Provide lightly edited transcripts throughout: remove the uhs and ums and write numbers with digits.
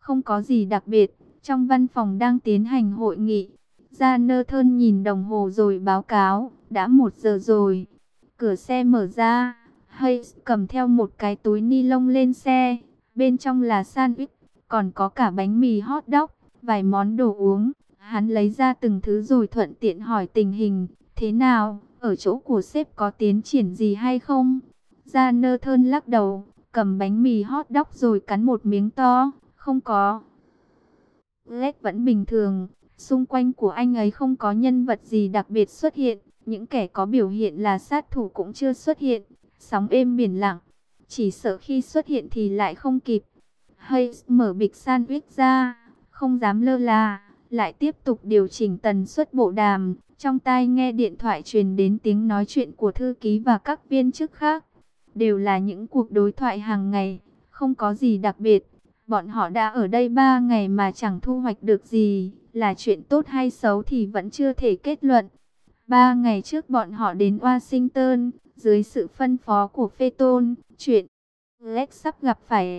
Không có gì đặc biệt, trong văn phòng đang tiến hành hội nghị. Jonathan nhìn đồng hồ rồi báo cáo, đã 1 giờ rồi. Cửa xe mở ra, Hayes cầm theo một cái túi ni lông lên xe. Bên trong là sandwich, còn có cả bánh mì hot dog, vài món đồ uống. Hắn lấy ra từng thứ rồi thuận tiện hỏi tình hình. Thế nào, ở chỗ của sếp có tiến triển gì hay không? Jonathan lắc đầu, cầm bánh mì hot dog rồi cắn một miếng to. Không có. Lết vẫn bình thường. Xung quanh của anh ấy không có nhân vật gì đặc biệt xuất hiện. Những kẻ có biểu hiện là sát thủ cũng chưa xuất hiện. Sóng êm biển lặng. Chỉ sợ khi xuất hiện thì lại không kịp. Hayes mở bịch sandwich ra, không dám lơ là, lại tiếp tục điều chỉnh tần suất bộ đàm. Trong tai nghe điện thoại truyền đến tiếng nói chuyện của thư ký và các viên chức khác. Đều là những cuộc đối thoại hàng ngày, không có gì đặc biệt. Bọn họ đã ở đây 3 ngày mà chẳng thu hoạch được gì, là chuyện tốt hay xấu thì vẫn chưa thể kết luận. 3 ngày trước bọn họ đến Washington, dưới sự phân phó của Phaeton, chuyện Lex sắp gặp phải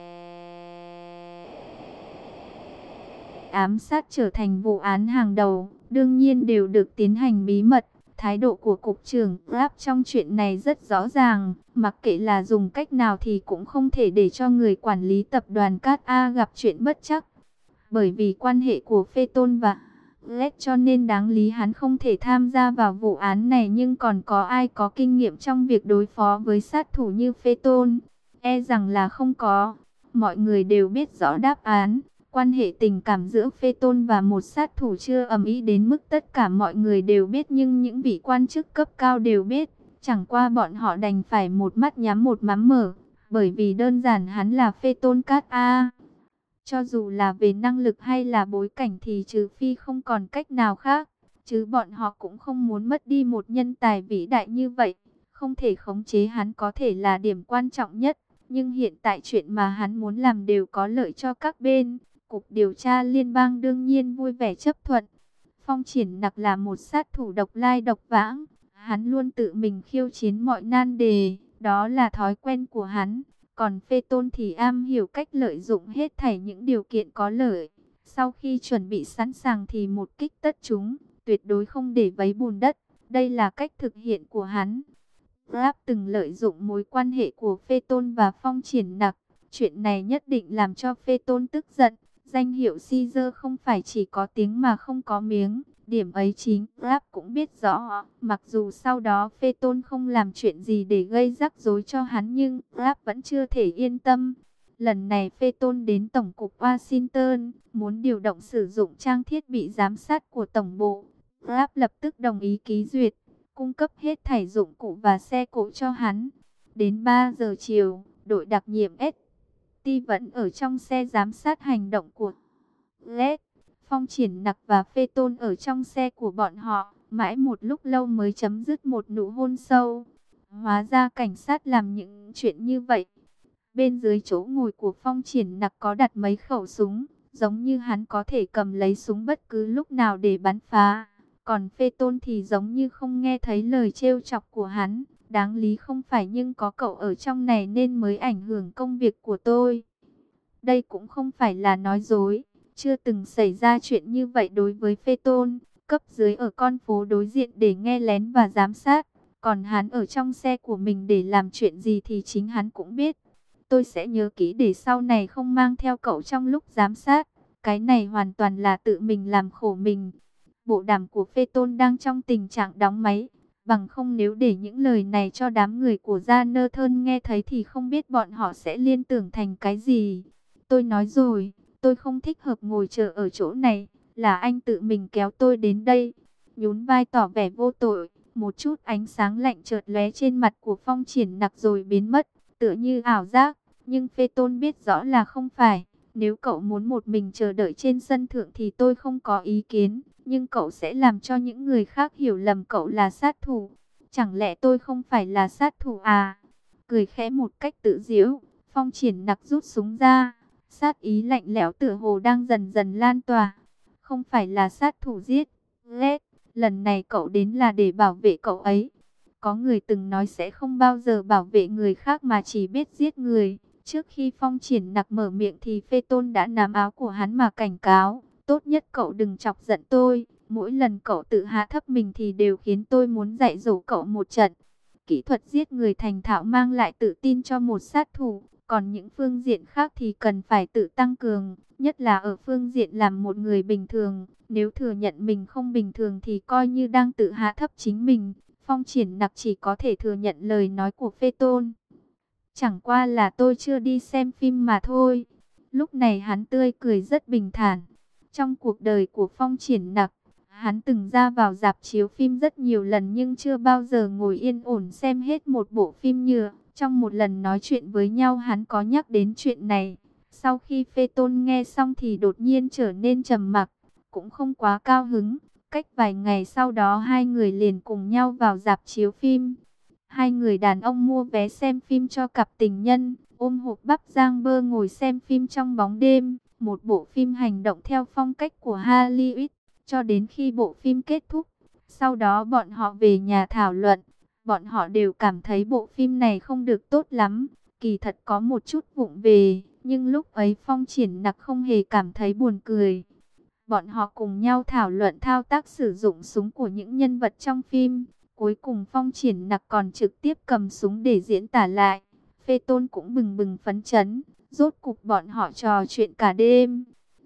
ám sát trở thành vụ án hàng đầu, đương nhiên đều được tiến hành bí mật. Thái độ của cục trưởng Rapp trong chuyện này rất rõ ràng, mặc kệ là dùng cách nào thì cũng không thể để cho người quản lý tập đoàn Cát A gặp chuyện bất trắc. Bởi vì quan hệ của Phaeton và Lex cho nên đáng lý hắn không thể tham gia vào vụ án này, nhưng còn có ai có kinh nghiệm trong việc đối phó với sát thủ như Phaeton? E rằng là không có. Mọi người đều biết rõ đáp án. Quan hệ tình cảm giữa Phaeton và một sát thủ chưa ầm ĩ đến mức tất cả mọi người đều biết, nhưng những vị quan chức cấp cao đều biết. Chẳng qua bọn họ đành phải một mắt nhắm một mắt mở, bởi vì đơn giản hắn là Phaeton Cát A. Cho dù là về năng lực hay là bối cảnh thì trừ phi không còn cách nào khác, chứ bọn họ cũng không muốn mất đi một nhân tài vĩ đại như vậy. Không thể khống chế hắn có thể là điểm quan trọng nhất, nhưng hiện tại chuyện mà hắn muốn làm đều có lợi cho các bên. Cục điều tra liên bang đương nhiên vui vẻ chấp thuận. Phong Triển Nặc là một sát thủ độc lai độc vãng, hắn luôn tự mình khiêu chiến mọi nan đề, đó là thói quen của hắn. Còn Phaeton thì am hiểu cách lợi dụng hết thảy những điều kiện có lợi. Sau khi chuẩn bị sẵn sàng thì một kích tất chúng, tuyệt đối không để vấy bùn đất. Đây là cách thực hiện của hắn. Rapp từng lợi dụng mối quan hệ của Phaeton và Phong Triển Nặc. Chuyện này nhất định làm cho Phaeton tức giận. Danh hiệu Caesar không phải chỉ có tiếng mà không có miếng. Điểm ấy chính Rapp cũng biết rõ. Mặc dù sau đó Phaeton không làm chuyện gì để gây rắc rối cho hắn, nhưng Rapp vẫn chưa thể yên tâm. Lần này Phaeton đến Tổng cục Washington, muốn điều động sử dụng trang thiết bị giám sát của Tổng bộ. Rapp lập tức đồng ý ký duyệt, cung cấp hết thảy dụng cụ và xe cộ cho hắn. Đến 3 giờ chiều, đội đặc nhiệm ST vẫn ở trong xe giám sát hành động của LED. Phong Triển Nặc và Phaeton ở trong xe của bọn họ, mãi một lúc lâu mới chấm dứt một nụ hôn sâu. Hóa ra cảnh sát làm những chuyện như vậy. Bên dưới chỗ ngồi của Phong Triển Nặc có đặt mấy khẩu súng, giống như hắn có thể cầm lấy súng bất cứ lúc nào để bắn phá. Còn Phaeton thì giống như không nghe thấy lời trêu chọc của hắn. Đáng lý không phải, nhưng có cậu ở trong này nên mới ảnh hưởng công việc của tôi. Đây cũng không phải là nói dối. Chưa từng xảy ra chuyện như vậy đối với Phaeton. Cấp dưới ở con phố đối diện để nghe lén và giám sát. Còn hắn ở trong xe của mình để làm chuyện gì thì chính hắn cũng biết. Tôi sẽ nhớ kỹ để sau này không mang theo cậu trong lúc giám sát. Cái này hoàn toàn là tự mình làm khổ mình. Bộ đàm của Phaeton đang trong tình trạng đóng máy. Bằng không nếu để những lời này cho đám người của Jonathan nghe thấy thì không biết bọn họ sẽ liên tưởng thành cái gì. Tôi nói rồi, tôi không thích hợp ngồi chờ ở chỗ này. Là anh tự mình kéo tôi đến đây. Nhún vai tỏ vẻ vô tội. Một chút ánh sáng lạnh chợt lóe trên mặt của Phong Triển Nặc rồi biến mất, tựa như ảo giác. Nhưng Phaeton biết rõ là không phải. Nếu cậu muốn một mình chờ đợi trên sân thượng thì tôi không có ý kiến. Nhưng cậu sẽ làm cho những người khác hiểu lầm cậu là sát thủ. Chẳng lẽ tôi không phải là sát thủ à? Cười khẽ một cách tự giễu, Phong Triển Nặc rút súng ra. Sát ý lạnh lẽo tựa hồ đang dần dần lan tỏa. Không phải là sát thủ giết Led. Lần này cậu đến là để bảo vệ cậu ấy. Có người từng nói sẽ không bao giờ bảo vệ người khác mà chỉ biết giết người. Trước khi Phong Triển Nặc mở miệng thì Phê Tôn đã nắm áo của hắn mà cảnh cáo. Tốt nhất cậu đừng chọc giận tôi. Mỗi lần cậu tự hạ thấp mình thì đều khiến tôi muốn dạy dỗ cậu một trận. Kỹ thuật giết người thành thạo mang lại tự tin cho một sát thủ. Còn những phương diện khác thì cần phải tự tăng cường. Nhất là ở phương diện làm một người bình thường. Nếu thừa nhận mình không bình thường thì coi như đang tự hạ thấp chính mình. Phong Triển Nặc chỉ có thể thừa nhận lời nói của Phê Tôn. Chẳng qua là tôi chưa đi xem phim mà thôi. Lúc này hắn tươi cười rất bình thản. Trong cuộc đời của Phong Triển Nặc, hắn từng ra vào rạp chiếu phim rất nhiều lần nhưng chưa bao giờ ngồi yên ổn xem hết một bộ phim nhựa. Trong một lần nói chuyện với nhau hắn có nhắc đến chuyện này. Sau khi Phê Tôn nghe xong thì đột nhiên trở nên trầm mặc, cũng không quá cao hứng. Cách vài ngày sau đó hai người liền cùng nhau vào rạp chiếu phim. Hai người đàn ông mua vé xem phim cho cặp tình nhân, ôm hộp bắp rang bơ ngồi xem phim trong bóng đêm. Một bộ phim hành động theo phong cách của Hollywood, cho đến khi bộ phim kết thúc. Sau đó bọn họ về nhà thảo luận. Bọn họ đều cảm thấy bộ phim này không được tốt lắm. Kỳ thật có một chút vụng về, nhưng lúc ấy Phong Triển Nặc không hề cảm thấy buồn cười. Bọn họ cùng nhau thảo luận thao tác sử dụng súng của những nhân vật trong phim. Cuối cùng Phong Triển Nặc còn trực tiếp cầm súng để diễn tả lại. Phê Tôn cũng bừng bừng phấn chấn. Rốt cục bọn họ trò chuyện cả đêm.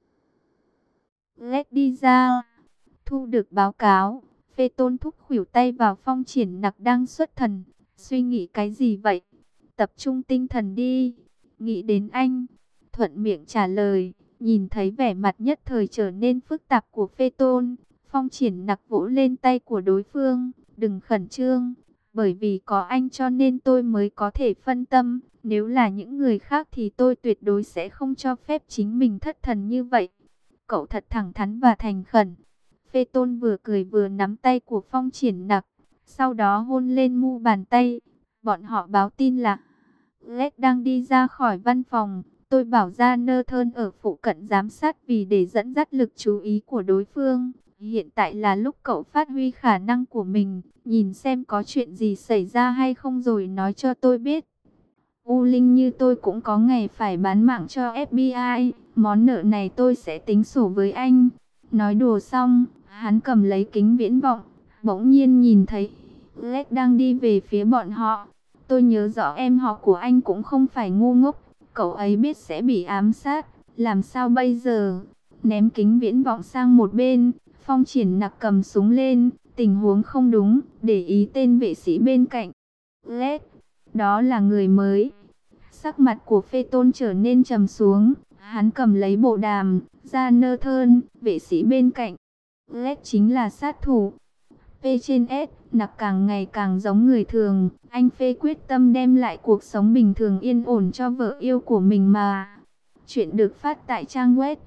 Lết đi ra. Thu được báo cáo. Phê Tôn thúc khuỷu tay vào Phong Triển Nặc đang xuất thần. Suy nghĩ cái gì vậy? Tập trung tinh thần đi. Nghĩ đến anh. Thuận miệng trả lời. Nhìn thấy vẻ mặt nhất thời trở nên phức tạp của Phê Tôn, Phong Triển Nặc vỗ lên tay của đối phương. Đừng khẩn trương. Bởi vì có anh cho nên tôi mới có thể phân tâm. Nếu là những người khác thì tôi tuyệt đối sẽ không cho phép chính mình thất thần như vậy. Cậu thật thẳng thắn và thành khẩn. Phê Tôn vừa cười vừa nắm tay của Phong Triển Nặc. Sau đó hôn lên mu bàn tay. Bọn họ báo tin là Led đang đi ra khỏi văn phòng. Tôi bảo ra Nơ Thơn ở phụ cận giám sát vì để dẫn dắt lực chú ý của đối phương. Hiện tại là lúc cậu phát huy khả năng của mình. Nhìn xem có chuyện gì xảy ra hay không rồi nói cho tôi biết. U Linh như tôi cũng có ngày phải bán mạng cho FBI. Món nợ này tôi sẽ tính sổ với anh. Nói đùa xong, hắn cầm lấy kính viễn vọng. Bỗng nhiên nhìn thấy Led đang đi về phía bọn họ. Tôi nhớ rõ em họ của anh cũng không phải ngu ngốc. Cậu ấy biết sẽ bị ám sát. Làm sao bây giờ? Ném kính viễn vọng sang một bên. Phong Triển Nặc cầm súng lên. Tình huống không đúng. Để ý tên vệ sĩ bên cạnh. Led. Đó là người mới. Sắc mặt của Phê Tôn trở nên trầm xuống. Hắn cầm lấy bộ đàm. Ra Nơ Thơn. Vệ sĩ bên cạnh. Led chính là sát thủ. P trên S, Nặc càng ngày càng giống người thường. Anh Phê quyết tâm đem lại cuộc sống bình thường yên ổn cho vợ yêu của mình mà. Chuyện được phát tại trang web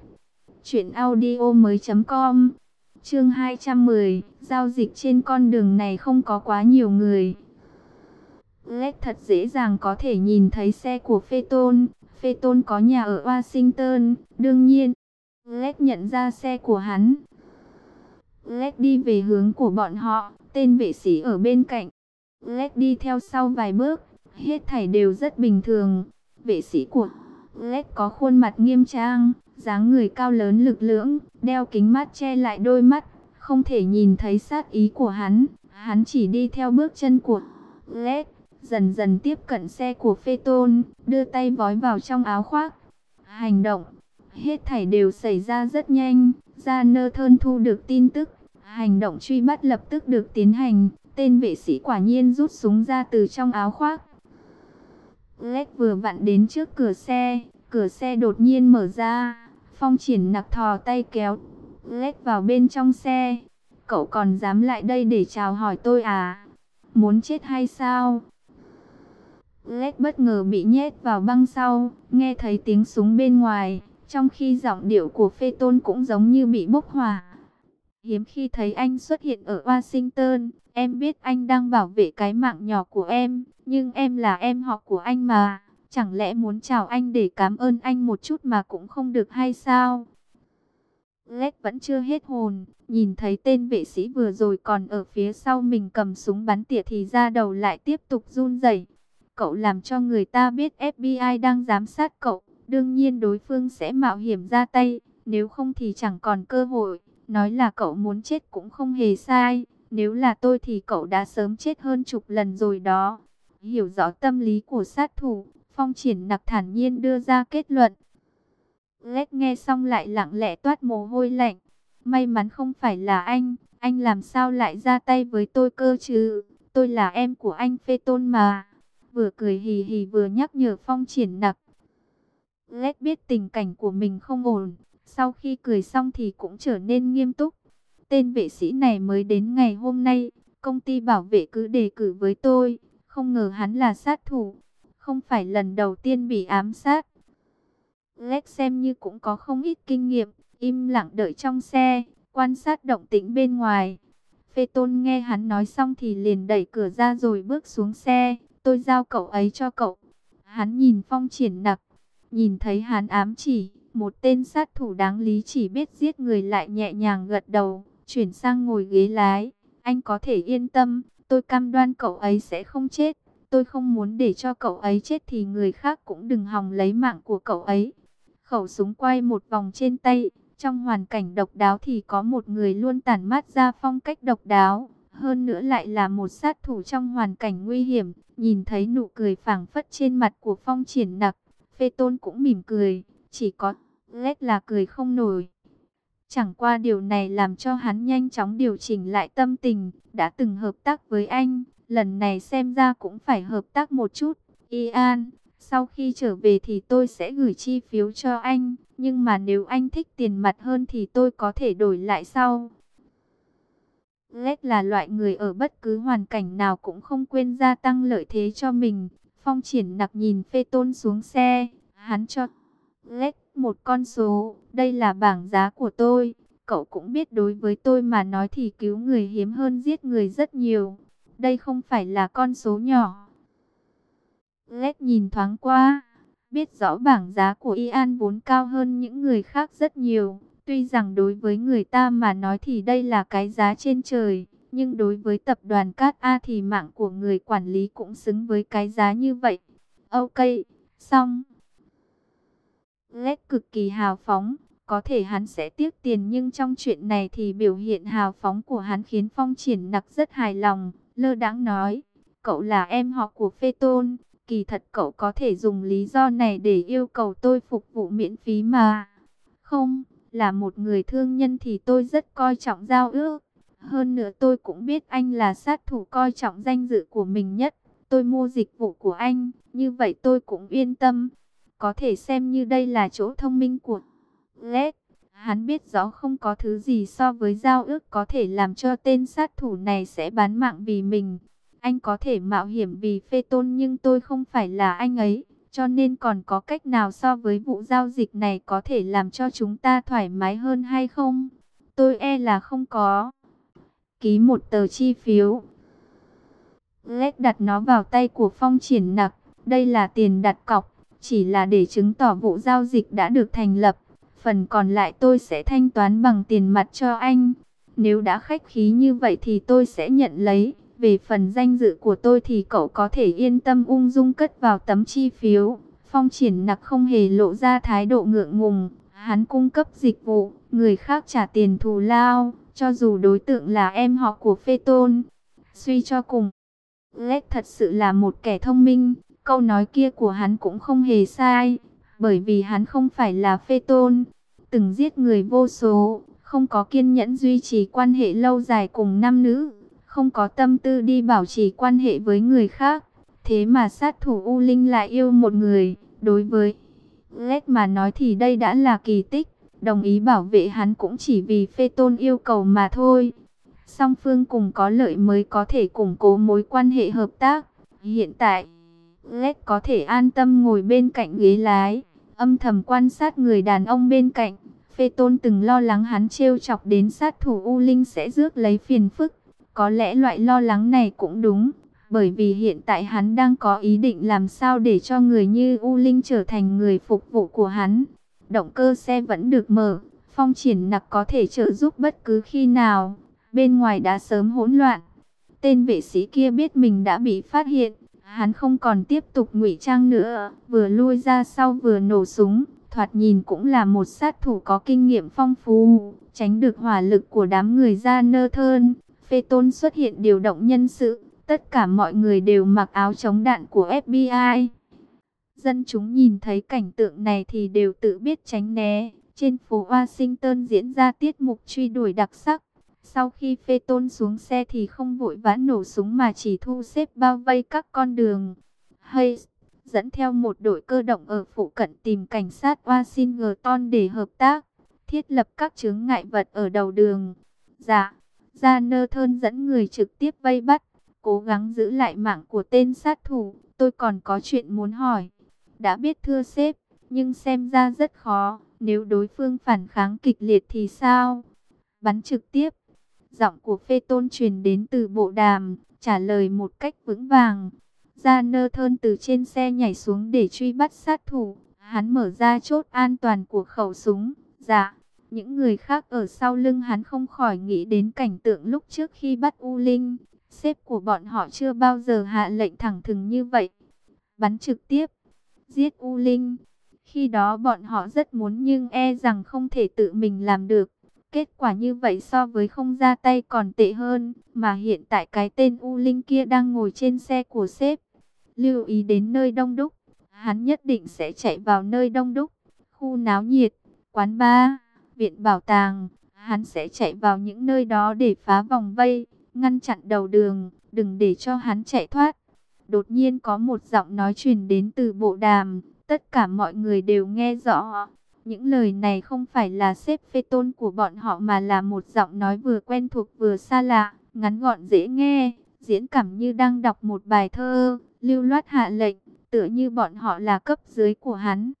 truyệnaudiomoi.com. Chương 210, giao dịch trên con đường này không có quá nhiều người. Led thật dễ dàng có thể nhìn thấy xe của Phê Tôn. Phê Tôn có nhà ở Washington, đương nhiên Led nhận ra xe của hắn. Led đi về hướng của bọn họ, tên vệ sĩ ở bên cạnh. Led đi theo sau vài bước, hết thảy đều rất bình thường. Vệ sĩ của Led có khuôn mặt nghiêm trang, dáng người cao lớn lực lưỡng, đeo kính mát che lại đôi mắt, không thể nhìn thấy sát ý của hắn. Hắn chỉ đi theo bước chân của Led, dần dần tiếp cận xe của Phê Tôn, đưa tay vói vào trong áo khoác. Hành động, hết thảy đều xảy ra rất nhanh. Ra Nơ Thơn thu được tin tức, hành động truy bắt lập tức được tiến hành. Tên vệ sĩ quả nhiên rút súng ra từ trong áo khoác. Led vừa vặn đến trước cửa xe đột nhiên mở ra. Phong Triển Nặc thò tay kéo Led vào bên trong xe. Cậu còn dám lại đây để chào hỏi tôi à? Muốn chết hay sao? Led bất ngờ bị nhét vào băng sau, nghe thấy tiếng súng bên ngoài, trong khi giọng điệu của Phê Tôn cũng giống như bị bốc hỏa. Hiếm khi thấy anh xuất hiện ở Washington, em biết anh đang bảo vệ cái mạng nhỏ của em, nhưng em là em họ của anh mà, chẳng lẽ muốn chào anh để cảm ơn anh một chút mà cũng không được hay sao? Led vẫn chưa hết hồn, nhìn thấy tên vệ sĩ vừa rồi còn ở phía sau mình cầm súng bắn tỉa thì da đầu lại tiếp tục run rẩy. cậu làm cho người ta biết FBI đang giám sát cậu, đương nhiên đối phương sẽ mạo hiểm ra tay, nếu không thì chẳng còn cơ hội. Nói là cậu muốn chết cũng không hề sai, nếu là tôi thì cậu đã sớm chết hơn chục lần rồi đó. Hiểu rõ tâm lý của sát thủ, Phong Triển Nặc thản nhiên đưa ra kết luận. Lết nghe xong lại lặng lẽ toát mồ hôi lạnh. May mắn không phải là anh làm sao lại ra tay với tôi cơ chứ? Tôi là em của anh Phê Tôn mà. Vừa cười hì hì vừa nhắc nhở Phong Triển Nặc. Lết biết tình cảnh của mình không ổn, sau khi cười xong thì cũng trở nên nghiêm túc. Tên vệ sĩ này mới đến ngày hôm nay, công ty bảo vệ cứ đề cử với tôi, không ngờ hắn là sát thủ, không phải lần đầu tiên bị ám sát. Lex xem như cũng có không ít kinh nghiệm, im lặng đợi trong xe, quan sát động tĩnh bên ngoài. Phê Tôn nghe hắn nói xong thì liền đẩy cửa ra rồi bước xuống xe. Tôi giao cậu ấy cho cậu. Hắn nhìn Phong Triển Nặc, nhìn thấy hắn ám chỉ, một tên sát thủ đáng lý chỉ biết giết người lại nhẹ nhàng gật đầu, chuyển sang ngồi ghế lái. Anh có thể yên tâm, tôi cam đoan cậu ấy sẽ không chết. Tôi không muốn để cho cậu ấy chết thì người khác cũng đừng hòng lấy mạng của cậu ấy. Khẩu súng quay một vòng trên tay, trong hoàn cảnh độc đáo thì có một người luôn tản mát ra phong cách độc đáo, hơn nữa lại là một sát thủ trong hoàn cảnh nguy hiểm. Nhìn thấy nụ cười phảng phất trên mặt của Phong Triển Nặc, Phê Tôn cũng mỉm cười, chỉ có Lết là cười không nổi. Chẳng qua điều này làm cho hắn nhanh chóng điều chỉnh lại tâm tình, đã từng hợp tác với anh, lần này xem ra cũng phải hợp tác một chút. Ian, sau khi trở về thì tôi sẽ gửi chi phiếu cho anh, nhưng mà nếu anh thích tiền mặt hơn thì tôi có thể đổi lại sau. Lết là loại người ở bất cứ hoàn cảnh nào cũng không quên gia tăng lợi thế cho mình. Phong Triển Nặc nhìn Phê Tôn xuống xe, hắn cho Lết một con số, đây là bảng giá của tôi. Cậu cũng biết đối với tôi mà nói thì cứu người hiếm hơn giết người rất nhiều. Đây không phải là con số nhỏ. Lết nhìn thoáng qua, biết rõ bảng giá của Ian vốn cao hơn những người khác rất nhiều. Tuy rằng đối với người ta mà nói thì đây là cái giá trên trời, nhưng đối với tập đoàn Cát A thì mạng của người quản lý cũng xứng với cái giá như vậy. Ok, xong. Lết cực kỳ hào phóng, có thể hắn sẽ tiếc tiền nhưng trong chuyện này thì biểu hiện hào phóng của hắn khiến Phong Triển Nặc rất hài lòng. Lơ đãng nói, cậu là em họ của Phê Tôn, kỳ thật cậu có thể dùng lý do này để yêu cầu tôi phục vụ miễn phí mà. Không, là một người thương nhân thì tôi rất coi trọng giao ước. Hơn nữa tôi cũng biết anh là sát thủ coi trọng danh dự của mình nhất. Tôi mua dịch vụ của anh, như vậy tôi cũng yên tâm. Có thể xem như đây là chỗ thông minh của Lết. Hắn biết rõ không có thứ gì so với giao ước có thể làm cho tên sát thủ này sẽ bán mạng vì mình. Anh có thể mạo hiểm vì Phê Tôn nhưng tôi không phải là anh ấy. Cho nên còn có cách nào so với vụ giao dịch này có thể làm cho chúng ta thoải mái hơn hay không? Tôi e là không có. Ký một tờ chi phiếu. Lết đặt nó vào tay của Phong Triển Nặc. Đây là tiền đặt cọc, chỉ là để chứng tỏ vụ giao dịch đã được thành lập. Phần còn lại tôi sẽ thanh toán bằng tiền mặt cho anh. Nếu đã khách khí như vậy thì tôi sẽ nhận lấy. Về phần danh dự của tôi thì cậu có thể yên tâm ung dung cất vào tấm chi phiếu. Phong Triển Nặc không hề lộ ra thái độ ngượng ngùng. Hắn cung cấp dịch vụ, người khác trả tiền thù lao, cho dù đối tượng là em họ của Phê Tôn. Suy cho cùng, Lết thật sự là một kẻ thông minh. Câu nói kia của hắn cũng không hề sai, bởi vì hắn không phải là Phê Tôn, từng giết người vô số, không có kiên nhẫn duy trì quan hệ lâu dài cùng nam nữ, không có tâm tư đi bảo trì quan hệ với người khác. Thế mà sát thủ U Linh lại yêu một người. Đối với Lết mà nói thì đây đã là kỳ tích. Đồng ý bảo vệ hắn cũng chỉ vì Phê Tôn yêu cầu mà thôi. Song phương cùng có lợi mới có thể củng cố mối quan hệ hợp tác. Hiện tại Lết có thể an tâm ngồi bên cạnh ghế lái, âm thầm quan sát người đàn ông bên cạnh. Phê Tôn từng lo lắng hắn trêu chọc đến sát thủ U Linh sẽ rước lấy phiền phức. Có lẽ loại lo lắng này cũng đúng, bởi vì hiện tại hắn đang có ý định làm sao để cho người như U Linh trở thành người phục vụ của hắn. Động cơ xe vẫn được mở, Phong Triển Nặc có thể trợ giúp bất cứ khi nào. Bên ngoài đã sớm hỗn loạn. Tên vệ sĩ kia biết mình đã bị phát hiện, Hắn không còn tiếp tục ngụy trang nữa, vừa lui ra sau vừa nổ súng, thoạt nhìn cũng là một sát thủ có kinh nghiệm phong phú, tránh được hỏa lực của đám người da nơ thơn. Phê Tôn xuất hiện điều động nhân sự, tất cả mọi người đều mặc áo chống đạn của FBI. Dân chúng nhìn thấy cảnh tượng này thì đều tự biết tránh né. Trên phố Washington diễn ra tiết mục truy đuổi đặc sắc. Sau khi Phê Tôn xuống xe thì không vội vã nổ súng mà chỉ thu xếp bao vây các con đường. Hayes dẫn theo một đội cơ động ở phụ cận tìm cảnh sát Washington để hợp tác, thiết lập các chướng ngại vật ở đầu đường. Dạ, Jonathan dẫn người trực tiếp vây bắt, cố gắng giữ lại mạng của tên sát thủ. Tôi còn có chuyện muốn hỏi. Đã biết thưa sếp, nhưng xem ra rất khó. Nếu đối phương phản kháng kịch liệt thì sao? Bắn trực tiếp. Giọng của Phê Tôn truyền đến từ bộ đàm, trả lời một cách vững vàng. Jonathan từ trên xe nhảy xuống để truy bắt sát thủ. Hắn mở ra chốt an toàn của khẩu súng. Dạ. Những người khác ở sau lưng hắn không khỏi nghĩ đến cảnh tượng lúc trước khi bắt U Linh. Sếp của bọn họ chưa bao giờ hạ lệnh thẳng thừng như vậy. Bắn trực tiếp, giết U Linh. Khi đó bọn họ rất muốn nhưng e rằng không thể tự mình làm được. Kết quả như vậy so với không ra tay còn tệ hơn. Mà hiện tại cái tên U Linh kia đang ngồi trên xe của sếp. Lưu ý đến nơi đông đúc. Hắn nhất định sẽ chạy vào nơi đông đúc. Khu náo nhiệt, quán bar, viện bảo tàng. Hắn sẽ chạy vào những nơi đó để phá vòng vây, ngăn chặn đầu đường, đừng để cho hắn chạy thoát. Đột nhiên có một giọng nói truyền đến từ bộ đàm. Tất cả mọi người đều nghe rõ. Những lời này không phải là sếp Phê Tôn của bọn họ mà là một giọng nói vừa quen thuộc vừa xa lạ, ngắn gọn dễ nghe, diễn cảm như đang đọc một bài thơ, lưu loát hạ lệnh, tựa như bọn họ là cấp dưới của hắn.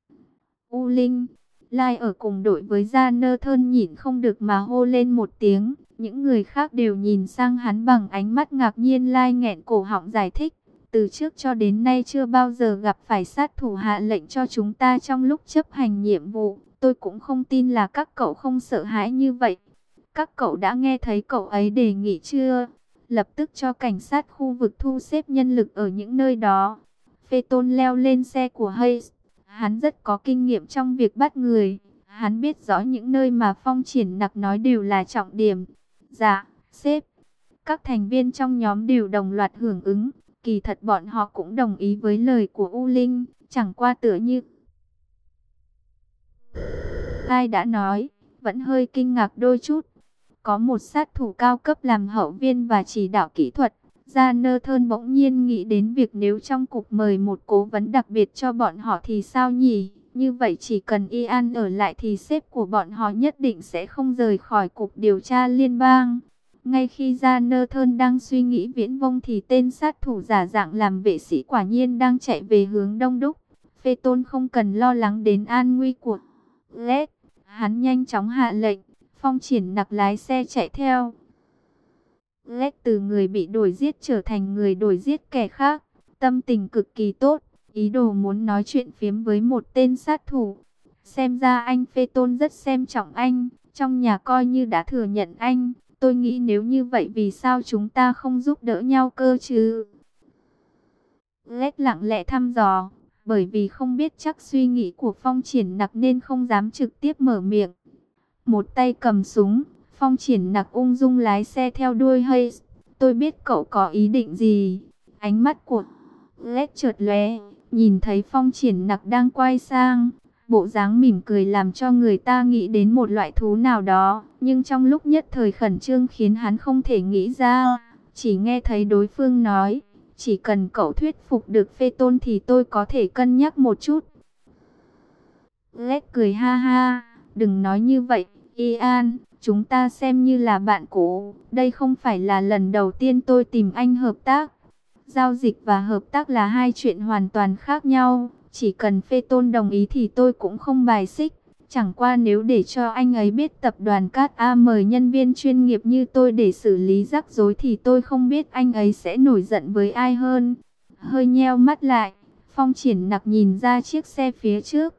U Linh, Lai ở cùng đội với Jonathan nhịn không được mà hô lên một tiếng, những người khác đều nhìn sang hắn bằng ánh mắt ngạc nhiên. Lai nghẹn cổ họng giải thích. Từ trước cho đến nay chưa bao giờ gặp phải sát thủ hạ lệnh cho chúng ta trong lúc chấp hành nhiệm vụ. Tôi cũng không tin là các cậu không sợ hãi như vậy. Các cậu đã nghe thấy cậu ấy đề nghị chưa? Lập tức cho cảnh sát khu vực thu xếp nhân lực ở những nơi đó. Phê Tôn leo lên xe của Hayes. Hắn rất có kinh nghiệm trong việc bắt người. Hắn biết rõ những nơi mà Phong Triển Nặc nói đều là trọng điểm. Dạ, sếp. Các thành viên trong nhóm đều đồng loạt hưởng ứng. Kỳ thật bọn họ cũng đồng ý với lời của U Linh, chẳng qua tựa như ai đã nói, vẫn hơi kinh ngạc đôi chút. Có một sát thủ cao cấp làm hậu viên và chỉ đạo kỹ thuật. Jonathan bỗng nhiên nghĩ đến việc nếu trong cục mời một cố vấn đặc biệt cho bọn họ thì sao nhỉ? Như vậy chỉ cần Ian ở lại thì sếp của bọn họ nhất định sẽ không rời khỏi cục điều tra liên bang. Ngay khi Jonathan đang suy nghĩ viễn vông thì tên sát thủ giả dạng làm vệ sĩ quả nhiên đang chạy về hướng đông đúc. Phê Tôn không cần lo lắng đến an nguy của Led. Hắn nhanh chóng hạ lệnh, Phong Triển Nặc lái xe chạy theo. Led từ người bị đuổi giết trở thành người đuổi giết kẻ khác. Tâm tình cực kỳ tốt, ý đồ muốn nói chuyện phiếm với một tên sát thủ. Xem ra anh Phê Tôn rất xem trọng anh, trong nhà coi như đã thừa nhận anh. Tôi nghĩ nếu như vậy vì sao chúng ta không giúp đỡ nhau cơ chứ? Lết lặng lẽ thăm dò, bởi vì không biết chắc suy nghĩ của Phong Triển Nặc nên không dám trực tiếp mở miệng. Một tay cầm súng, Phong Triển Nặc ung dung lái xe theo đuôi Hayes. Tôi biết cậu có ý định gì. Ánh mắt của Lết chợt lóe, nhìn thấy Phong Triển Nặc đang quay sang. Bộ dáng mỉm cười làm cho người ta nghĩ đến một loại thú nào đó, nhưng trong lúc nhất thời khẩn trương khiến hắn không thể nghĩ ra. Chỉ nghe thấy đối phương nói, chỉ cần cậu thuyết phục được Phê Tôn thì tôi có thể cân nhắc một chút. Lết cười ha ha, đừng nói như vậy, Ian, chúng ta xem như là bạn cũ, đây không phải là lần đầu tiên tôi tìm anh hợp tác. Giao dịch và hợp tác là hai chuyện hoàn toàn khác nhau. Chỉ cần Phê Tôn đồng ý thì tôi cũng không bài xích. Chẳng qua nếu để cho anh ấy biết tập đoàn Cát A mời nhân viên chuyên nghiệp như tôi để xử lý rắc rối thì tôi không biết anh ấy sẽ nổi giận với ai hơn. Hơi nheo mắt lại, Phong Triển Nặc nhìn ra chiếc xe phía trước.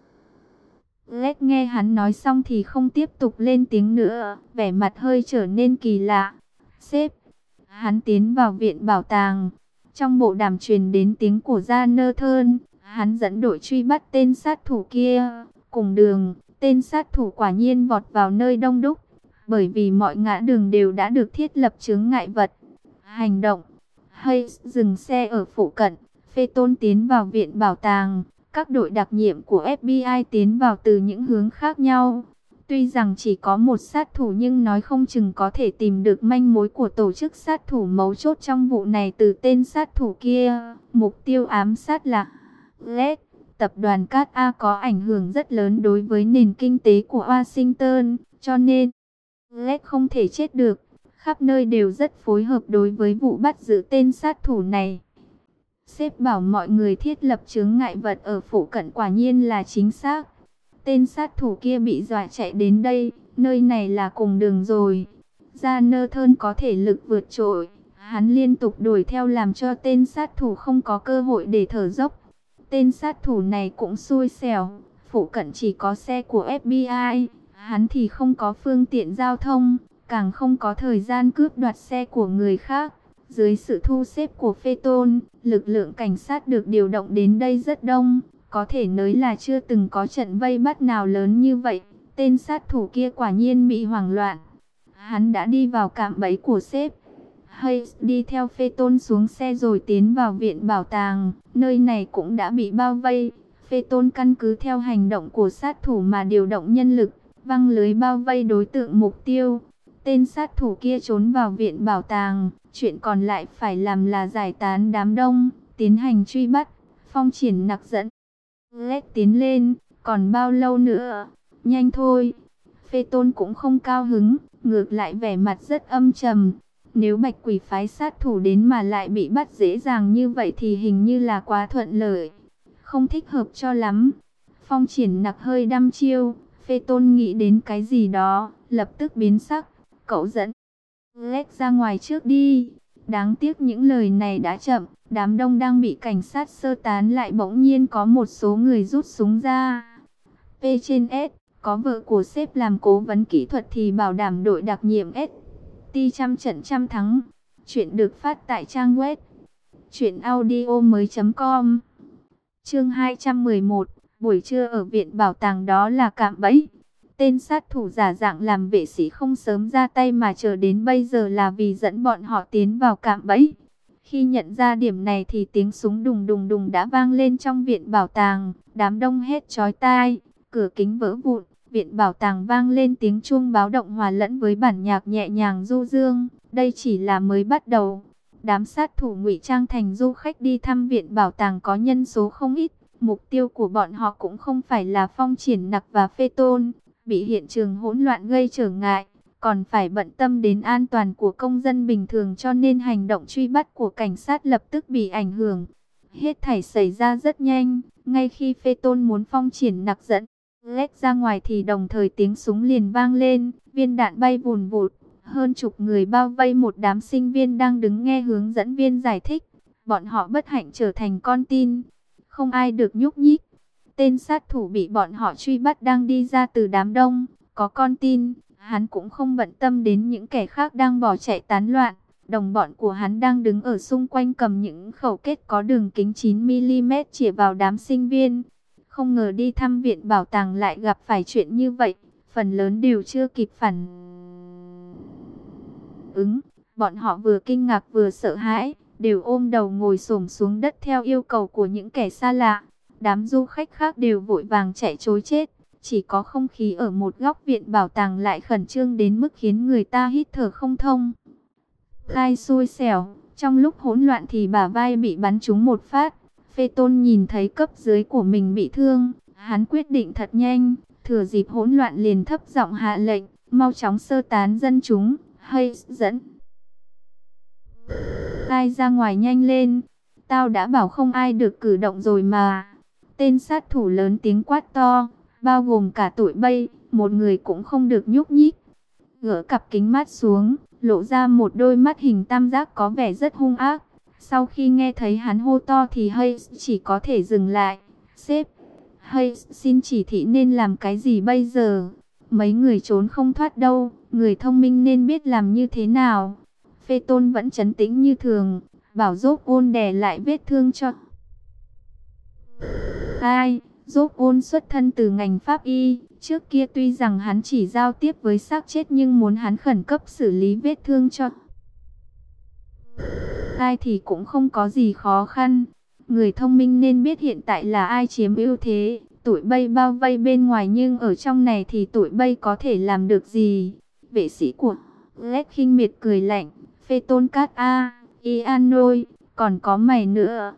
Lết nghe hắn nói xong thì không tiếp tục lên tiếng nữa, vẻ mặt hơi trở nên kỳ lạ. Sếp, hắn tiến vào viện bảo tàng. Trong bộ đàm truyền đến tiếng của Jonathan, hắn dẫn đội truy bắt tên sát thủ kia. Cùng đường, tên sát thủ quả nhiên vọt vào nơi đông đúc, bởi vì mọi ngã đường đều đã được thiết lập chướng ngại vật. Hành động. Hayes dừng xe ở phụ cận, Phaeton tiến vào viện bảo tàng, các đội đặc nhiệm của FBI tiến vào từ những hướng khác nhau. Tuy rằng chỉ có một sát thủ nhưng nói không chừng có thể tìm được manh mối của tổ chức sát thủ mấu chốt trong vụ này từ tên sát thủ kia. Mục tiêu ám sát là LED. Tập đoàn Cát A có ảnh hưởng rất lớn đối với nền kinh tế của Washington, cho nên LED không thể chết được. Khắp nơi đều rất phối hợp đối với vụ bắt giữ tên sát thủ này. Sếp bảo mọi người thiết lập chướng ngại vật ở phụ cận quả nhiên là chính xác. Tên sát thủ kia bị dọa chạy đến đây, nơi này là cùng đường rồi. Jonathan có thể lực vượt trội, hắn liên tục đuổi theo làm cho tên sát thủ không có cơ hội để thở dốc. Tên sát thủ này cũng xui xẻo, phụ cận chỉ có xe của FBI, hắn thì không có phương tiện giao thông, càng không có thời gian cướp đoạt xe của người khác. Dưới sự thu xếp của Phaeton, lực lượng cảnh sát được điều động đến đây rất đông, có thể nói là chưa từng có trận vây bắt nào lớn như vậy. Tên sát thủ kia quả nhiên bị hoảng loạn. Hắn đã đi vào cạm bẫy của sếp. Hayes đi theo Phaeton xuống xe rồi tiến vào viện bảo tàng. Nơi này cũng đã bị bao vây. Phaeton căn cứ theo hành động của sát thủ mà điều động nhân lực, văng lưới bao vây đối tượng mục tiêu. Tên sát thủ kia trốn vào viện bảo tàng. Chuyện còn lại phải làm là giải tán đám đông, tiến hành truy bắt. Phong Triển Nặc dẫn LED tiến lên. Còn bao lâu nữa? Nhanh thôi. Phaeton cũng không cao hứng, ngược lại vẻ mặt rất âm trầm. Nếu Bạch Quỷ phái sát thủ đến mà lại bị bắt dễ dàng như vậy thì hình như là quá thuận lợi, không thích hợp cho lắm. Phong Triển Nặc hơi đăm chiêu. Phaeton nghĩ đến cái gì đó, lập tức biến sắc. Cậu dẫn LED ra ngoài trước đi. Đáng tiếc những lời này đã chậm. Đám đông đang bị cảnh sát sơ tán lại bỗng nhiên có một số người rút súng ra. P trên S, có vợ của sếp làm cố vấn kỹ thuật thì bảo đảm đội đặc nhiệm ST trăm trận trăm thắng. Chuyện được phát tại trang web truyệnaudiomoi.com. Chương 211, buổi trưa ở viện bảo tàng đó là cạm bẫy. Tên sát thủ giả dạng làm vệ sĩ không sớm ra tay mà chờ đến bây giờ là vì dẫn bọn họ tiến vào cạm bẫy. Khi nhận ra điểm này thì tiếng súng đùng đùng đùng đã vang lên trong viện bảo tàng, đám đông hét chói tai, cửa kính vỡ vụn, viện bảo tàng vang lên tiếng chuông báo động hòa lẫn với bản nhạc nhẹ nhàng du dương. Đây chỉ là mới bắt đầu. Đám sát thủ ngụy trang thành du khách đi thăm viện bảo tàng có nhân số không ít, mục tiêu của bọn họ cũng không phải là Phong Triển Nặc và Phaeton, bị hiện trường hỗn loạn gây trở ngại, còn phải bận tâm đến an toàn của công dân bình thường, cho nên hành động truy bắt của cảnh sát lập tức bị ảnh hưởng. Hết thảy xảy ra rất nhanh, ngay khi Phaeton muốn Phong Triển Nặc dẫn LED ra ngoài thì đồng thời tiếng súng liền vang lên, viên đạn bay vùn vụt, hơn chục người bao vây một đám sinh viên đang đứng nghe hướng dẫn viên giải thích. Bọn họ bất hạnh trở thành con tin, không ai được nhúc nhích. Tên sát thủ bị bọn họ truy bắt đang đi ra từ đám đông, có con tin, hắn cũng không bận tâm đến những kẻ khác đang bỏ chạy tán loạn. Đồng bọn của hắn đang đứng ở xung quanh cầm những khẩu kết có đường kính 9mm chĩa vào đám sinh viên. Không ngờ đi thăm viện bảo tàng lại gặp phải chuyện như vậy, phần lớn đều chưa kịp phản ứng. Bọn họ vừa kinh ngạc vừa sợ hãi, đều ôm đầu ngồi xổm xuống đất theo yêu cầu của những kẻ xa lạ. Đám du khách khác đều vội vàng chạy trối chết. Chỉ có không khí ở một góc viện bảo tàng lại khẩn trương đến mức khiến người ta hít thở không thông. Ai xui xẻo, trong lúc hỗn loạn thì bả vai bị bắn trúng một phát. Phaeton nhìn thấy cấp dưới của mình bị thương, hắn quyết định thật nhanh, thừa dịp hỗn loạn liền thấp giọng hạ lệnh, mau chóng sơ tán dân chúng. Hayes dẫn ai ra ngoài nhanh lên, tao đã bảo không ai được cử động rồi mà. Tên sát thủ lớn tiếng quát to, bao gồm cả tụi bay, một người cũng không được nhúc nhích. Gỡ cặp kính mắt xuống, lộ ra một đôi mắt hình tam giác có vẻ rất hung ác. Sau khi nghe thấy hắn hô to thì Hayes chỉ có thể dừng lại. Sếp, Hayes xin chỉ thị nên làm cái gì bây giờ? Mấy người trốn không thoát đâu, người thông minh nên biết làm như thế nào. Phaeton vẫn trấn tĩnh như thường, bảo giúp ôn đè lại vết thương cho. Ai, giúp ôn xuất thân từ ngành pháp y, trước kia tuy rằng hắn chỉ giao tiếp với xác chết nhưng muốn hắn khẩn cấp xử lý vết thương cho ai thì cũng không có gì khó khăn. Người thông minh nên biết hiện tại là ai chiếm ưu thế. Tụi bay bao vây bên ngoài nhưng ở trong này thì tụi bay có thể làm được gì? Vệ sĩ của Lết khinh miệt cười lạnh. Phê Tôn Cát A, Ianoi, còn có mày nữa.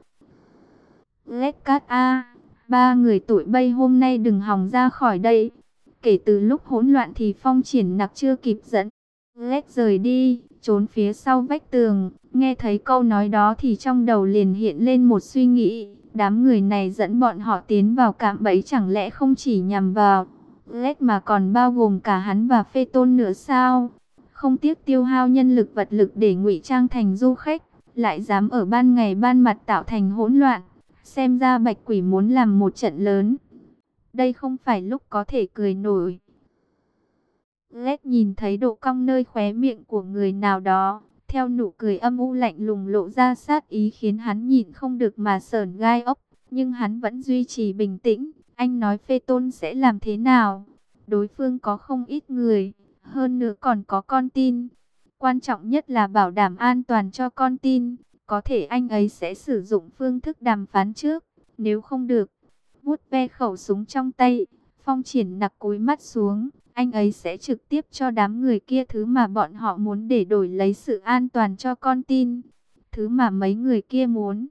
Lết Cát A, ba người tụi bay hôm nay đừng hòng ra khỏi đây. Kể từ lúc hỗn loạn thì Phong Triển Nặc chưa kịp dẫn Lết rời đi, trốn phía sau vách tường. Nghe thấy câu nói đó thì trong đầu liền hiện lên một suy nghĩ. Đám người này dẫn bọn họ tiến vào cạm bẫy chẳng lẽ không chỉ nhằm vào Lết mà còn bao gồm cả hắn và Phê Tôn nữa sao? Không tiếc tiêu hao nhân lực vật lực để ngụy trang thành du khách, lại dám ở ban ngày ban mặt tạo thành hỗn loạn. Xem ra Bạch Quỷ muốn làm một trận lớn. Đây không phải lúc có thể cười nổi. Lết nhìn thấy độ cong nơi khóe miệng của người nào đó, theo nụ cười âm u lạnh lùng lộ ra sát ý khiến hắn nhịn không được mà sởn gai ốc. Nhưng hắn vẫn duy trì bình tĩnh. Anh nói Phê Tôn sẽ làm thế nào? Đối phương có không ít người, hơn nữa còn có con tin. Quan trọng nhất là bảo đảm an toàn cho con tin. Có thể anh ấy sẽ sử dụng phương thức đàm phán trước. Nếu không được, vuốt ve khẩu súng trong tay, Phong Triển Nặc cúi mắt xuống. Anh ấy sẽ trực tiếp cho đám người kia thứ mà bọn họ muốn để đổi lấy sự an toàn cho con tin. Thứ mà mấy người kia muốn.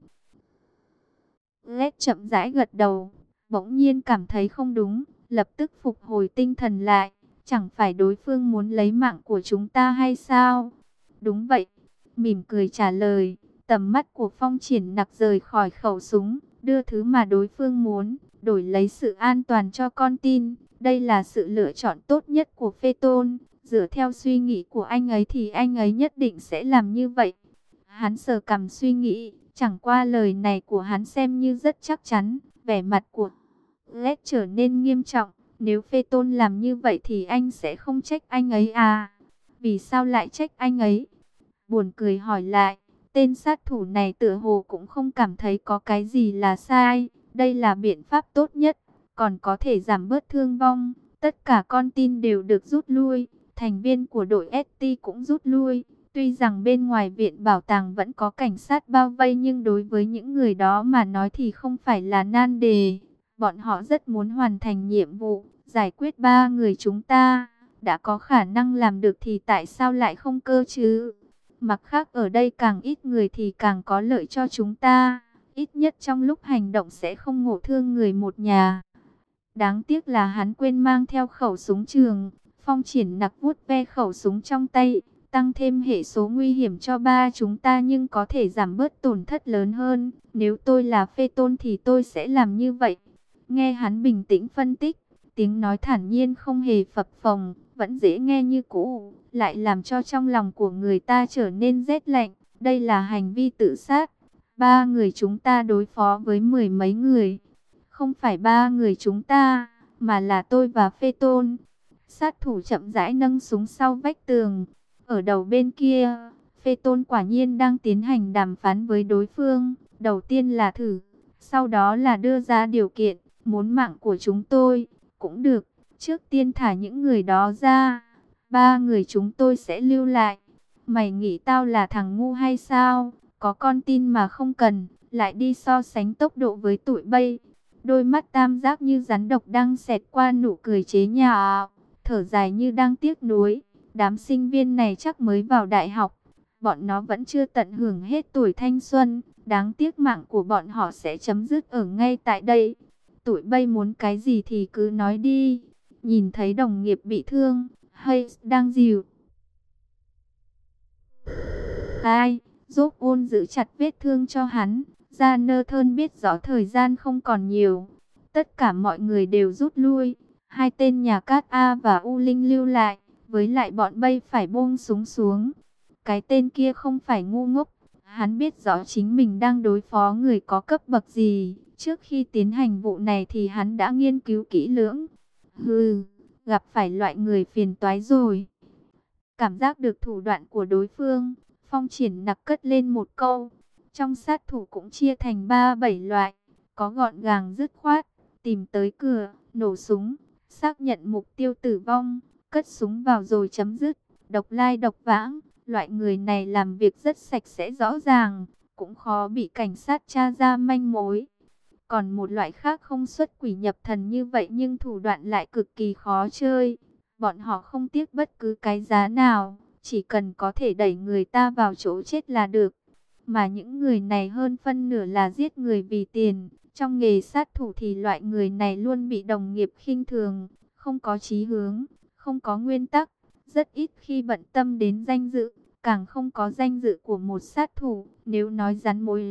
Lết chậm rãi gật đầu, bỗng nhiên cảm thấy không đúng, lập tức phục hồi tinh thần lại. Chẳng phải đối phương muốn lấy mạng của chúng ta hay sao? Đúng vậy, mỉm cười trả lời. Tầm mắt của Phong Triển Nặc rời khỏi khẩu súng, đưa thứ mà đối phương muốn, đổi lấy sự an toàn cho con tin. Đây là sự lựa chọn tốt nhất của Phê Tôn. Dựa theo suy nghĩ của anh ấy thì anh ấy nhất định sẽ làm như vậy. Hắn sờ cằm suy nghĩ, chẳng qua lời này của hắn xem như rất chắc chắn. Vẻ mặt của Lết trở nên nghiêm trọng. Nếu Phê Tôn làm như vậy thì anh sẽ không trách anh ấy à? Vì sao lại trách anh ấy? Buồn cười hỏi lại, tên sát thủ này tựa hồ cũng không cảm thấy có cái gì là sai. Đây là biện pháp tốt nhất, còn có thể giảm bớt thương vong. Tất cả con tin đều được rút lui, thành viên của đội ST cũng rút lui. Tuy rằng bên ngoài viện bảo tàng vẫn có cảnh sát bao vây nhưng đối với những người đó mà nói thì không phải là nan đề. Bọn họ rất muốn hoàn thành nhiệm vụ, giải quyết ba người chúng ta. Đã có khả năng làm được thì tại sao lại không cơ chứ? Mặt khác ở đây càng ít người thì càng có lợi cho chúng ta. Ít nhất trong lúc hành động sẽ không ngộ thương người một nhà. Đáng tiếc là hắn quên mang theo khẩu súng trường. Phong Triển Nặc vuốt ve khẩu súng trong tay, tăng thêm hệ số nguy hiểm cho ba chúng ta nhưng có thể giảm bớt tổn thất lớn hơn. Nếu tôi là Phê Tôn thì tôi sẽ làm như vậy. Nghe hắn bình tĩnh phân tích, tiếng nói thản nhiên không hề phập phồng, vẫn dễ nghe như cũ, lại làm cho trong lòng của người ta trở nên rét lạnh. Đây là hành vi tự sát. Ba người chúng ta đối phó với mười mấy người. Không phải ba người chúng ta, mà là tôi và Phê Tôn. Sát thủ chậm rãi nâng súng sau vách tường. Ở đầu bên kia, Phê Tôn quả nhiên đang tiến hành đàm phán với đối phương. Đầu tiên là thử, sau đó là đưa ra điều kiện. Muốn mạng của chúng tôi, cũng được. Trước tiên thả những người đó ra. Ba người chúng tôi sẽ lưu lại. Mày nghĩ tao là thằng ngu hay sao? Có con tin mà không cần, lại đi so sánh tốc độ với tụi bay. Đôi mắt tam giác như rắn độc đang xẹt qua nụ cười chế nhạo, thở dài như đang tiếc nuối. Đám sinh viên này chắc mới vào đại học, bọn nó vẫn chưa tận hưởng hết tuổi thanh xuân. Đáng tiếc mạng của bọn họ sẽ chấm dứt ở ngay tại đây. Tụi bay muốn cái gì thì cứ nói đi. Nhìn thấy đồng nghiệp bị thương, Hayes đang dìu ai, giúp ôn giữ chặt vết thương cho hắn. Gia Nơ Thơn biết rõ thời gian không còn nhiều. Tất cả mọi người đều rút lui. Hai tên nhà Cát A và U Linh lưu lại. Với lại bọn bay phải buông súng xuống. Cái tên kia không phải ngu ngốc. Hắn biết rõ chính mình đang đối phó người có cấp bậc gì. Trước khi tiến hành vụ này thì hắn đã nghiên cứu kỹ lưỡng. Hừ, gặp phải loại người phiền toái rồi. Cảm giác được thủ đoạn của đối phương, Phong Triển Nặc cất lên một câu. Trong sát thủ cũng chia thành 3-7 loại, có gọn gàng dứt khoát, tìm tới cửa, nổ súng, xác nhận mục tiêu tử vong, cất súng vào rồi chấm dứt, độc lai độc vãng. Loại người này làm việc rất sạch sẽ rõ ràng, cũng khó bị cảnh sát tra ra manh mối. Còn một loại khác không xuất quỷ nhập thần như vậy nhưng thủ đoạn lại cực kỳ khó chơi. Bọn họ không tiếc bất cứ cái giá nào, chỉ cần có thể đẩy người ta vào chỗ chết là được. Mà những người này hơn phân nửa là giết người vì tiền. Trong nghề sát thủ thì loại người này luôn bị đồng nghiệp khinh thường, không có chí hướng, không có nguyên tắc, rất ít khi bận tâm đến danh dự, càng không có danh dự của một sát thủ. Nếu nói rắn mối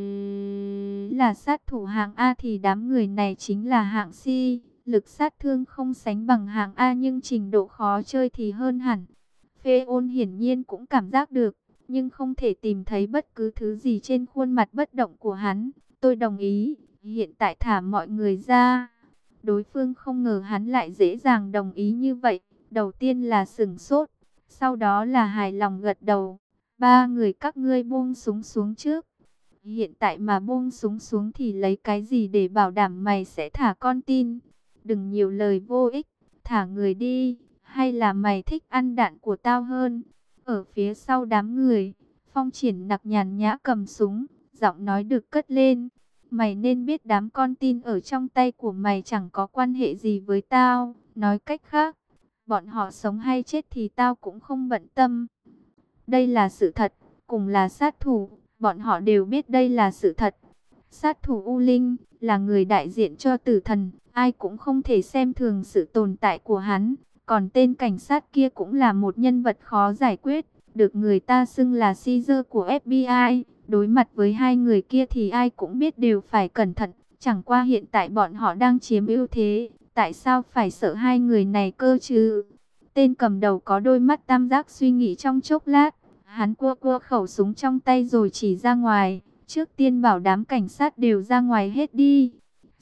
là sát thủ hạng A thì đám người này chính là hạng C. Lực sát thương không sánh bằng hạng A nhưng trình độ khó chơi thì hơn hẳn. Phê Ôn hiển nhiên cũng cảm giác được, nhưng không thể tìm thấy bất cứ thứ gì trên khuôn mặt bất động của hắn. Tôi đồng ý, hiện tại thả mọi người ra. Đối phương không ngờ hắn lại dễ dàng đồng ý như vậy. Đầu tiên là sửng sốt, sau đó là hài lòng gật đầu. Ba người các ngươi buông súng xuống trước. Hiện tại mà buông súng xuống thì lấy cái gì để bảo đảm mày sẽ thả con tin? Đừng nhiều lời vô ích, thả người đi. Hay là mày thích ăn đạn của tao hơn? Ở phía sau đám người, Phong Triển Nặc nhàn nhã cầm súng, giọng nói được cất lên. Mày nên biết đám con tin ở trong tay của mày chẳng có quan hệ gì với tao. Nói cách khác, bọn họ sống hay chết thì tao cũng không bận tâm. Đây là sự thật, cùng là sát thủ, bọn họ đều biết đây là sự thật. Sát thủ U Linh là người đại diện cho tử thần, ai cũng không thể xem thường sự tồn tại của hắn. Còn tên cảnh sát kia cũng là một nhân vật khó giải quyết, được người ta xưng là Caesar của FBI. Đối mặt với hai người kia thì ai cũng biết đều phải cẩn thận, chẳng qua hiện tại bọn họ đang chiếm ưu thế, tại sao phải sợ hai người này cơ chứ? Tên cầm đầu có đôi mắt tam giác suy nghĩ trong chốc lát, hắn cua cua khẩu súng trong tay rồi chỉ ra ngoài, trước tiên bảo đám cảnh sát đều ra ngoài hết đi.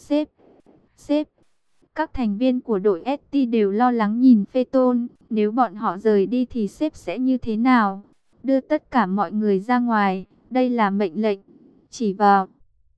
Sếp, các thành viên của đội ST đều lo lắng nhìn Phê Tôn, nếu bọn họ rời đi thì sếp sẽ như thế nào? Đưa tất cả mọi người ra ngoài, đây là mệnh lệnh. Chỉ vào.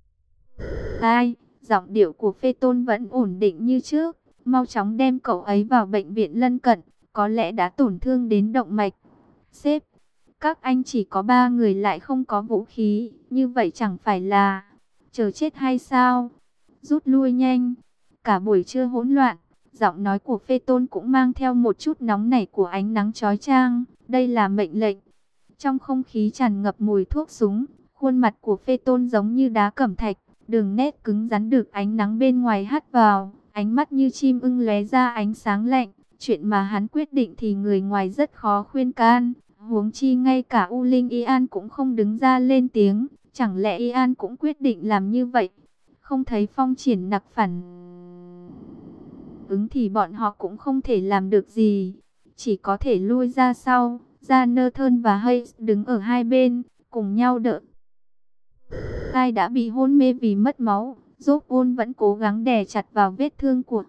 Ai, giọng điệu của Phê Tôn vẫn ổn định như trước, mau chóng đem cậu ấy vào bệnh viện lân cận, có lẽ đã tổn thương đến động mạch. Sếp, các anh chỉ có 3 người lại không có vũ khí, như vậy chẳng phải là chờ chết hay sao? Rút lui nhanh. Cả buổi trưa hỗn loạn, giọng nói của Phê Tôn cũng mang theo một chút nóng nảy của ánh nắng chói chang. Đây là mệnh lệnh. Trong không khí tràn ngập mùi thuốc súng, khuôn mặt của Phê Tôn giống như đá cẩm thạch, đường nét cứng rắn được ánh nắng bên ngoài hắt vào, ánh mắt như chim ưng lóe ra ánh sáng lạnh. Chuyện mà hắn quyết định thì người ngoài rất khó khuyên can. Huống chi ngay cả U Linh Y An cũng không đứng ra lên tiếng. Chẳng lẽ Y An cũng quyết định làm như vậy? Không thấy Phong Triển Nặc phản ứng thì bọn họ cũng không thể làm được gì, chỉ có thể lui ra sau. Ra Nơ Thơn và Hayes đứng ở hai bên, cùng nhau đỡ. Ai đã bị hôn mê vì mất máu, Job Ôn vẫn cố gắng đè chặt vào vết thương của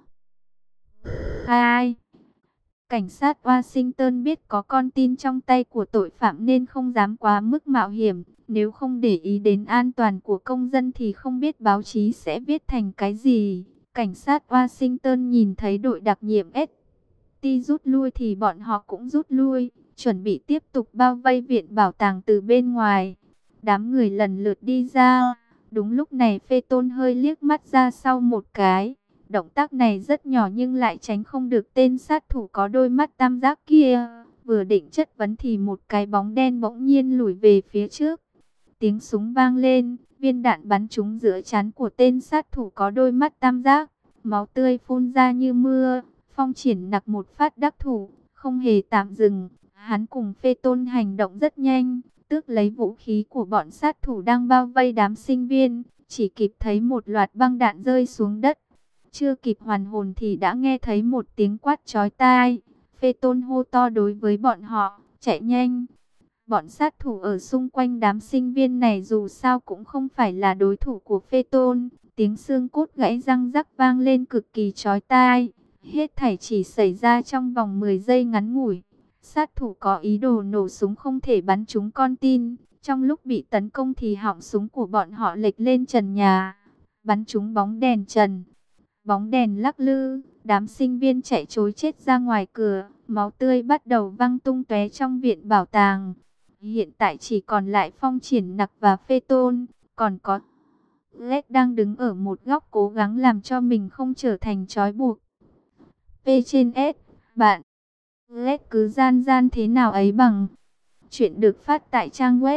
ai. Cảnh sát Washington biết có con tin trong tay của tội phạm nên không dám quá mức mạo hiểm. Nếu không để ý đến an toàn của công dân thì không biết báo chí sẽ viết thành cái gì. Cảnh sát Washington nhìn thấy đội đặc nhiệm ST rút lui thì bọn họ cũng rút lui, chuẩn bị tiếp tục bao vây viện bảo tàng từ bên ngoài. Đám người lần lượt đi ra. Đúng lúc này Phê Tôn hơi liếc mắt ra sau một cái. Động tác này rất nhỏ nhưng lại tránh không được tên sát thủ có đôi mắt tam giác kia. Vừa định chất vấn thì một cái bóng đen bỗng nhiên lùi về phía trước. Tiếng súng vang lên, viên đạn bắn trúng giữa trán của tên sát thủ có đôi mắt tam giác. Máu tươi phun ra như mưa. Phong Triển Nặc một phát đắc thủ, không hề tạm dừng. Hắn cùng Phê Tôn hành động rất nhanh, tước lấy vũ khí của bọn sát thủ đang bao vây đám sinh viên. Chỉ kịp thấy một loạt băng đạn rơi xuống đất. Chưa kịp hoàn hồn thì đã nghe thấy một tiếng quát chói tai. Phê Tôn hô to đối với bọn họ, chạy nhanh. Bọn sát thủ ở xung quanh đám sinh viên này dù sao cũng không phải là đối thủ của Phê Tôn. Tiếng xương cốt gãy răng rắc vang lên cực kỳ chói tai. Hết thảy chỉ xảy ra trong vòng 10 giây ngắn ngủi. Sát thủ có ý đồ nổ súng không thể bắn trúng con tin. Trong lúc bị tấn công thì họng súng của bọn họ lệch lên trần nhà, bắn trúng bóng đèn trần. Bóng đèn lắc lư, đám sinh viên chạy trối chết ra ngoài cửa, máu tươi bắt đầu văng tung tóe trong viện bảo tàng. Hiện tại chỉ còn lại Phong Triển Nặc và Phê Tôn, còn có Lết đang đứng ở một góc cố gắng làm cho mình không trở thành trói buộc. P trên S, bạn Lết cứ gian gian thế nào ấy bằng. Chuyện được phát tại trang web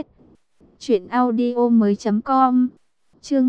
truyệnaudiomoi.com. Chương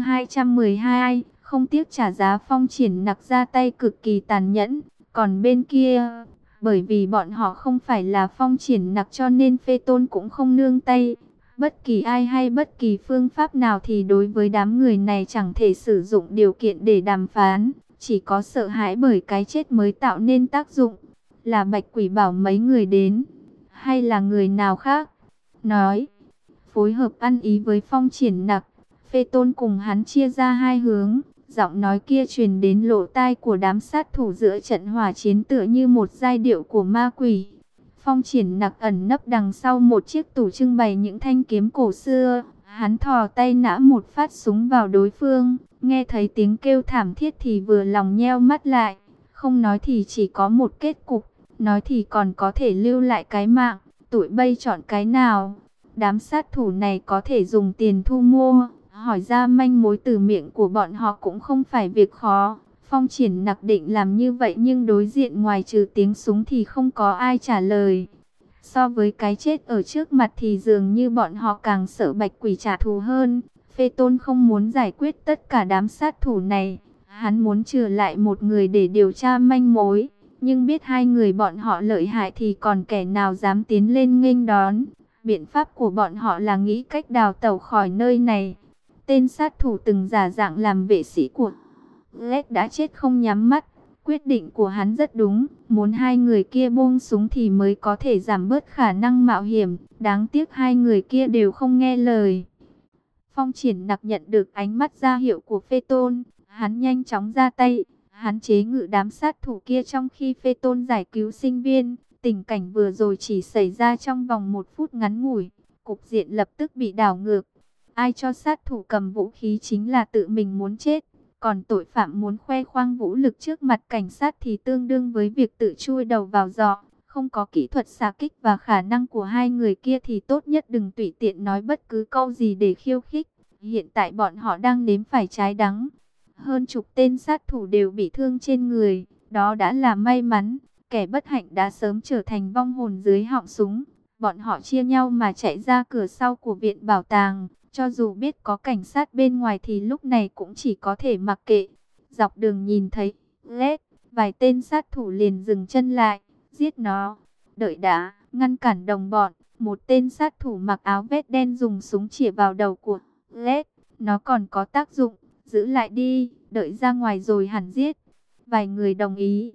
212, không tiếc trả giá. Phong Triển Nặc ra tay cực kỳ tàn nhẫn, còn bên kia, bởi vì bọn họ không phải là Phong Triển Nặc cho nên Phê Tôn cũng không nương tay. Bất kỳ ai hay bất kỳ phương pháp nào thì đối với đám người này chẳng thể sử dụng điều kiện để đàm phán, chỉ có sợ hãi bởi cái chết mới tạo nên tác dụng. Là Bạch Quỷ bảo mấy người đến, hay là người nào khác? Nói, phối hợp ăn ý với Phong Triển Nặc, Phê Tôn cùng hắn chia ra hai hướng. Giọng nói kia truyền đến lỗ tai của đám sát thủ giữa trận hỏa chiến tựa như một giai điệu của ma quỷ. Phong Triển Nặc ẩn nấp đằng sau một chiếc tủ trưng bày những thanh kiếm cổ xưa. Hắn thò tay nã một phát súng vào đối phương. Nghe thấy tiếng kêu thảm thiết thì vừa lòng nheo mắt lại. Không nói thì chỉ có một kết cục, nói thì còn có thể lưu lại cái mạng. Tụi bây chọn cái nào? Đám sát thủ này có thể dùng tiền thu mua, hỏi ra manh mối từ miệng của bọn họ cũng không phải việc khó. Phong Triển Nặc định làm như vậy nhưng đối diện ngoài trừ tiếng súng thì không có ai trả lời. So với cái chết ở trước mặt thì dường như bọn họ càng sợ Bạch Quỷ trả thù hơn. Phê Tôn không muốn giải quyết tất cả đám sát thủ này, hắn muốn trừ lại một người để điều tra manh mối. Nhưng biết hai người bọn họ lợi hại thì còn kẻ nào dám tiến lên nghênh đón. Biện pháp của bọn họ là nghĩ cách đào tẩu khỏi nơi này. Tên sát thủ từng giả dạng làm vệ sĩ của Lết đã chết không nhắm mắt. Quyết định của hắn rất đúng, muốn hai người kia buông súng thì mới có thể giảm bớt khả năng mạo hiểm. Đáng tiếc hai người kia đều không nghe lời. Phong Triển Nặc nhận được ánh mắt ra hiệu của Phê Tôn, hắn nhanh chóng ra tay. Hắn chế ngự đám sát thủ kia trong khi Phê Tôn giải cứu sinh viên. Tình cảnh vừa rồi chỉ xảy ra trong vòng 1 phút ngắn ngủi, cục diện lập tức bị đảo ngược. Ai cho sát thủ cầm vũ khí chính là tự mình muốn chết, còn tội phạm muốn khoe khoang vũ lực trước mặt cảnh sát thì tương đương với việc tự chui đầu vào giỏ. Không có kỹ thuật xạ kích và khả năng của hai người kia thì tốt nhất đừng tùy tiện nói bất cứ câu gì để khiêu khích. Hiện tại bọn họ đang nếm phải trái đắng. Hơn chục tên sát thủ đều bị thương trên người, đó đã là may mắn. Kẻ bất hạnh đã sớm trở thành vong hồn dưới họng súng. Bọn họ chia nhau mà chạy ra cửa sau của viện bảo tàng. Cho dù biết có cảnh sát bên ngoài thì lúc này cũng chỉ có thể mặc kệ. Dọc đường nhìn thấy Lết, vài tên sát thủ liền dừng chân lại, giết nó. Đợi đã, ngăn cản đồng bọn. Một tên sát thủ mặc áo vest đen dùng súng chĩa vào đầu của Lết. Nó còn có tác dụng, giữ lại đi, đợi ra ngoài rồi hẳn giết. Vài người đồng ý.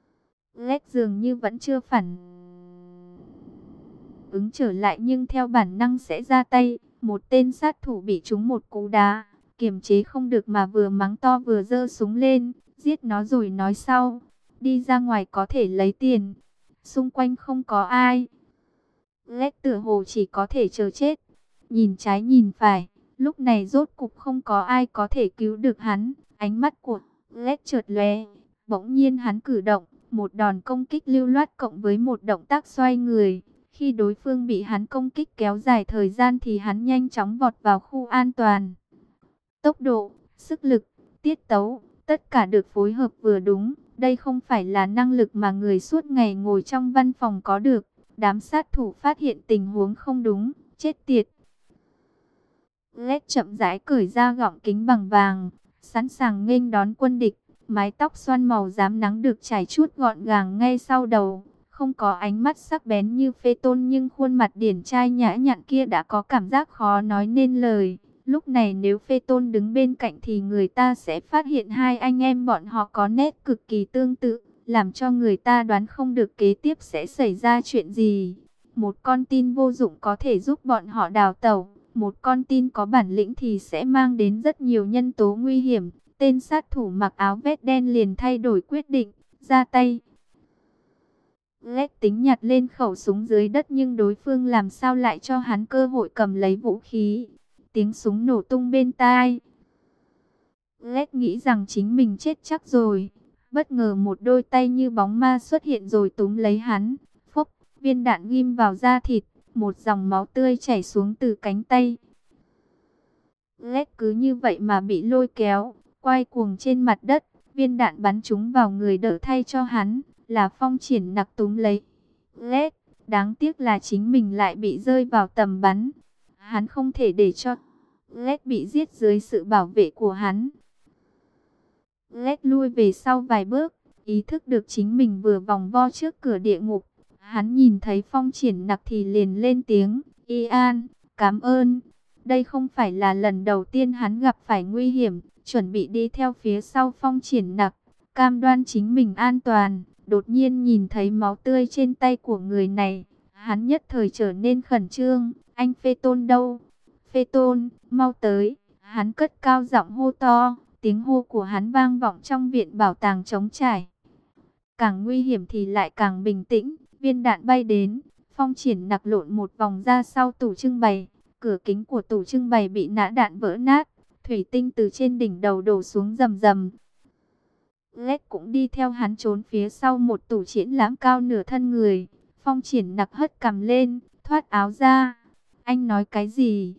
Lết dường như vẫn chưa phản ứng trở lại nhưng theo bản năng sẽ ra tay. Một tên sát thủ bị trúng một cú đá, kiềm chế không được mà vừa mắng to vừa giơ súng lên, giết nó rồi nói sau. Đi ra ngoài có thể lấy tiền. Xung quanh không có ai. Lết tựa hồ chỉ có thể chờ chết. Nhìn trái nhìn phải, lúc này rốt cục không có ai có thể cứu được hắn. Ánh mắt của Lết chợt lóe, bỗng nhiên hắn cử động, một đòn công kích lưu loát cộng với một động tác xoay người. Khi đối phương bị hắn công kích kéo dài thời gian thì hắn nhanh chóng vọt vào khu an toàn. Tốc độ, sức lực, tiết tấu, tất cả được phối hợp vừa đúng. Đây không phải là năng lực mà người suốt ngày ngồi trong văn phòng có được. Đám sát thủ phát hiện tình huống không đúng, chết tiệt. Lết chậm rãi cởi ra gọng kính bằng vàng, sẵn sàng nghênh đón quân địch. Mái tóc xoăn màu rám nắng được chải chuốt gọn gàng ngay sau đầu. Không có ánh mắt sắc bén như Phê Tôn nhưng khuôn mặt điển trai nhã nhặn kia đã có cảm giác khó nói nên lời. Lúc này nếu Phê Tôn đứng bên cạnh thì người ta sẽ phát hiện hai anh em bọn họ có nét cực kỳ tương tự, làm cho người ta đoán không được kế tiếp sẽ xảy ra chuyện gì. Một con tin vô dụng có thể giúp bọn họ đào tẩu, một con tin có bản lĩnh thì sẽ mang đến rất nhiều nhân tố nguy hiểm. Tên sát thủ mặc áo vest đen liền thay đổi quyết định, ra tay. Lét tính nhặt lên khẩu súng dưới đất nhưng đối phương làm sao lại cho hắn cơ hội cầm lấy vũ khí. Tiếng súng nổ tung bên tai. Lét nghĩ rằng chính mình chết chắc rồi. Bất ngờ một đôi tay như bóng ma xuất hiện rồi túm lấy hắn. Phốc, viên đạn ghim vào da thịt. Một dòng máu tươi chảy xuống từ cánh tay. Lét cứ như vậy mà bị lôi kéo, quay cuồng trên mặt đất. Viên đạn bắn trúng vào người đỡ thay cho hắn, là Phong Triển Nặc túm lấy Lét. Đáng tiếc là chính mình lại bị rơi vào tầm bắn. Hắn không thể để cho Lét bị giết dưới sự bảo vệ của hắn. Lét lui về sau vài bước, ý thức được chính mình vừa vòng vo trước cửa địa ngục. Hắn nhìn thấy Phong Triển Nặc thì liền lên tiếng, Ian, cảm ơn. Đây không phải là lần đầu tiên hắn gặp phải nguy hiểm, chuẩn bị đi theo phía sau Phong Triển Nặc, cam đoan chính mình an toàn. Đột nhiên nhìn thấy máu tươi trên tay của người này, hắn nhất thời trở nên khẩn trương. Anh Phê Tôn đâu? Phê Tôn, mau tới. Hắn cất cao giọng hô to, tiếng hô của hắn vang vọng trong viện bảo tàng trống trải. Càng nguy hiểm thì lại càng bình tĩnh. Viên đạn bay đến, Phong Triển Nặc lộn một vòng ra sau tủ trưng bày. Cửa kính của tủ trưng bày bị nã đạn vỡ nát, thủy tinh từ trên đỉnh đầu đổ xuống rầm rầm. Lét cũng đi theo hắn trốn phía sau một tủ triển lãm cao nửa thân người. Phong Triển Nặc hất cằm lên, thoát áo ra. Anh nói cái gì?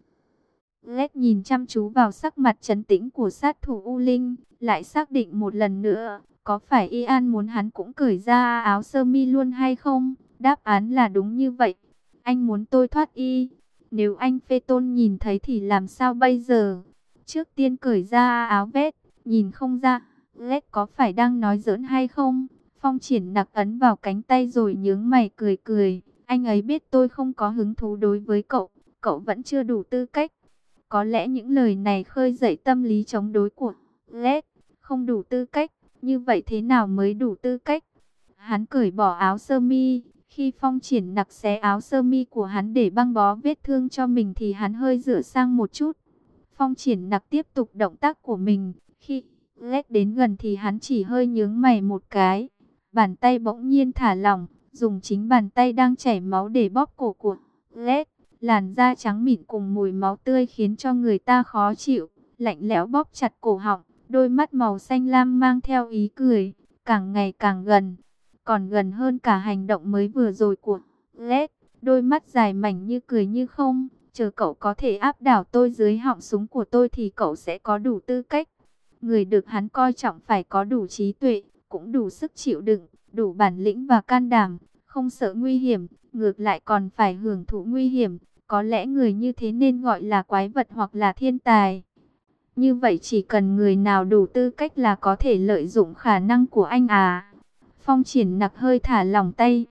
Lét nhìn chăm chú vào sắc mặt trấn tĩnh của sát thủ U Linh, lại xác định một lần nữa, có phải Ian muốn hắn cũng cởi ra áo sơ mi luôn hay không? Đáp án là đúng như vậy. Anh muốn tôi thoát y. Nếu anh Phê Tôn nhìn thấy thì làm sao bây giờ? Trước tiên cởi ra áo vest, nhìn không ra. Lét có phải đang nói giỡn hay không? Phong Triển Nặc ấn vào cánh tay rồi nhướng mày cười cười. Anh ấy biết tôi không có hứng thú đối với cậu. Cậu vẫn chưa đủ tư cách. Có lẽ những lời này khơi dậy tâm lý chống đối của Lét. Không đủ tư cách. Như vậy thế nào mới đủ tư cách? Hắn cởi bỏ áo sơ mi. Khi Phong Triển Nặc xé áo sơ mi của hắn để băng bó vết thương cho mình thì hắn hơi dựa sang một chút. Phong Triển Nặc tiếp tục động tác của mình. Khi Lét đến gần thì hắn chỉ hơi nhướng mày một cái. Bàn tay bỗng nhiên thả lỏng, dùng chính bàn tay đang chảy máu để bóp cổ của Lét. Làn da trắng mịn cùng mùi máu tươi khiến cho người ta khó chịu. Lạnh lẽo bóp chặt cổ họng, đôi mắt màu xanh lam mang theo ý cười, càng ngày càng gần. Còn gần hơn cả hành động mới vừa rồi của Lét. Đôi mắt dài mảnh như cười như không. Chờ cậu có thể áp đảo tôi dưới họng súng của tôi thì cậu sẽ có đủ tư cách. Người được hắn coi trọng phải có đủ trí tuệ, cũng đủ sức chịu đựng, đủ bản lĩnh và can đảm, không sợ nguy hiểm, ngược lại còn phải hưởng thụ nguy hiểm. Có lẽ người như thế nên gọi là quái vật hoặc là thiên tài. Như vậy chỉ cần người nào đủ tư cách là có thể lợi dụng khả năng của anh à. Phong Triển Nặc hơi thả lỏng tay.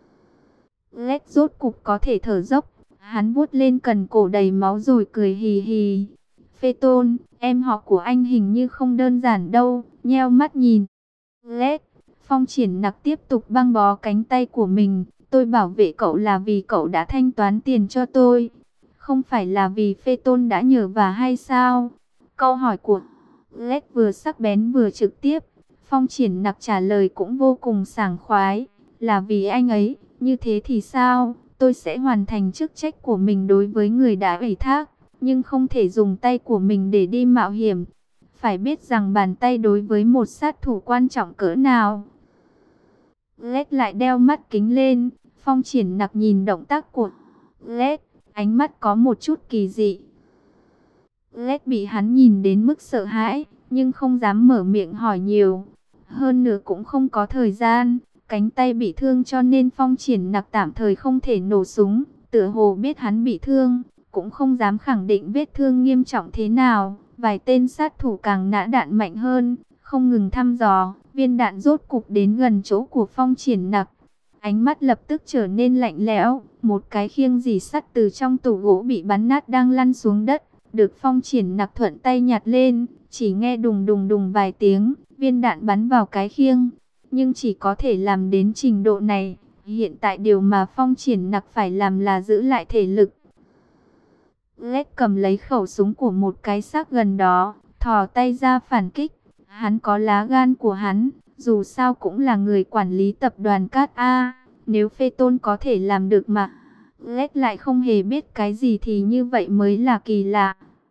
Lét rốt cục có thể thở dốc. Hắn vuốt lên cần cổ đầy máu rồi cười hì hì. Phê Tôn, em họ của anh hình như không đơn giản đâu. Nheo mắt nhìn Lét. Phong Triển Nặc tiếp tục băng bó cánh tay của mình. Tôi bảo vệ cậu là vì cậu đã thanh toán tiền cho tôi, không phải là vì Phê Tôn đã nhờ vả hay sao? Câu hỏi của Lét vừa sắc bén vừa trực tiếp. Phong Triển Nặc trả lời cũng vô cùng sảng khoái. Là vì anh ấy, như thế thì sao? Tôi sẽ hoàn thành chức trách của mình đối với người đã ủy thác, nhưng không thể dùng tay của mình để đi mạo hiểm. Phải biết rằng bàn tay đối với một sát thủ quan trọng cỡ nào. Lét lại đeo mắt kính lên. Phong Triển Nặc nhìn động tác của Lét, ánh mắt có một chút kỳ dị. Lét bị hắn nhìn đến mức sợ hãi, nhưng không dám mở miệng hỏi nhiều. Hơn nữa cũng không có thời gian, cánh tay bị thương cho nên Phong Triển Nặc tạm thời không thể nổ súng. Tựa hồ biết hắn bị thương, cũng không dám khẳng định vết thương nghiêm trọng thế nào. Vài tên sát thủ càng nã đạn mạnh hơn, không ngừng thăm dò. Viên đạn rốt cục đến gần chỗ của Phong Triển Nặc. Ánh mắt lập tức trở nên lạnh lẽo. Một cái khiêng rỉ sắt từ trong tủ gỗ bị bắn nát đang lăn xuống đất, được Phong Triển Nặc thuận tay nhặt lên. Chỉ nghe đùng đùng đùng vài tiếng, viên đạn bắn vào cái khiêng. Nhưng chỉ có thể làm đến trình độ này. Hiện tại điều mà Phong Triển Nặc phải làm là giữ lại thể lực. Lét cầm lấy khẩu súng của một cái xác gần đó, thò tay ra phản kích. Hắn có lá gan của hắn, Dù sao cũng là người quản lý tập đoàn Cát A. Nếu Phê Tôn có thể làm được mà Lết lại không hề biết cái gì thì như vậy mới là kỳ lạ.